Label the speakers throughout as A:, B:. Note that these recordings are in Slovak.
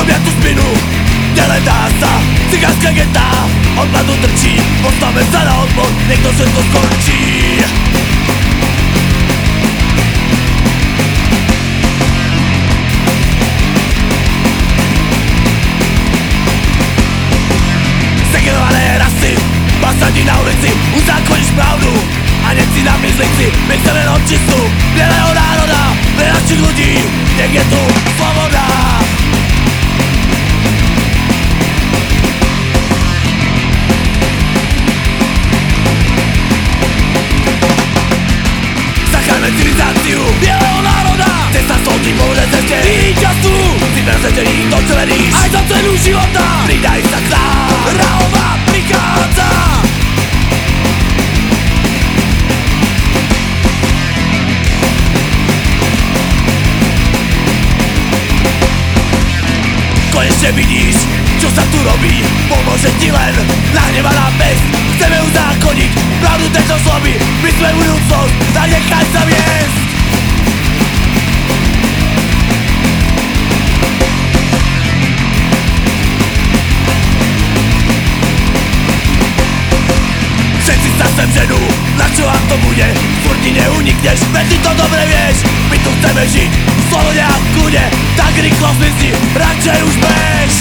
A: robia tú spinu, neledá sa cigánska geta. Odpadu trčí, postavme sa na odpor, nech to všetko skončí. Segregované rasy, pasadí na ulici, uzákoníš pravdu a nech si na myslici, my chceme len očistu bieleho národa, pre našich ľudí, nech je tu sloboda. Zachráňme civilizáciu bieleho národa, chce sa slobodiť vo voľnej ceste víťazstvu. Si presvedčený, to čo veríš, aj za cenu života. Pridaj sa k nám, Rahová prichádza. Konečne vidíš, čo sa tu robí, pomôže ti len nahnevaná pest. Chceme uzákoniť pravdu tejto sloby, my sme budúcnosť, tak nechaj sa viesť. Všetci sa sem ženú, na čo vám to bude? Furt ti neunikneš, veď ty to dobre vieš. My tu chceme žiť, v slobode a v kľude, tak rýchlo zmizni, radšej už bež.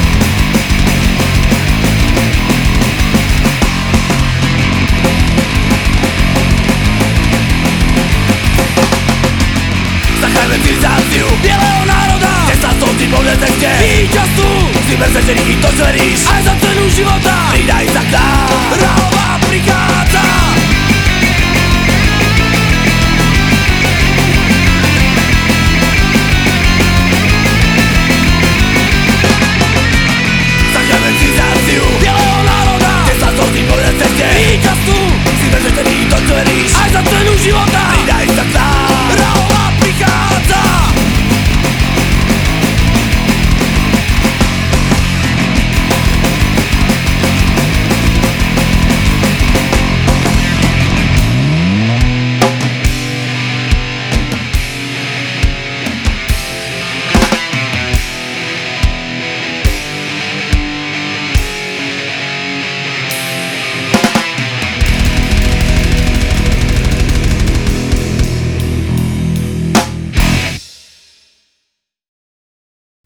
A: Zachráňme civilizáciu bieleho národa, chce sa slobodiť vo voľnej ceste víťazstvu. Si presvedčený, to čo veríš, aj za cenu života. Pridaj sa k nám, Rahová prichádza.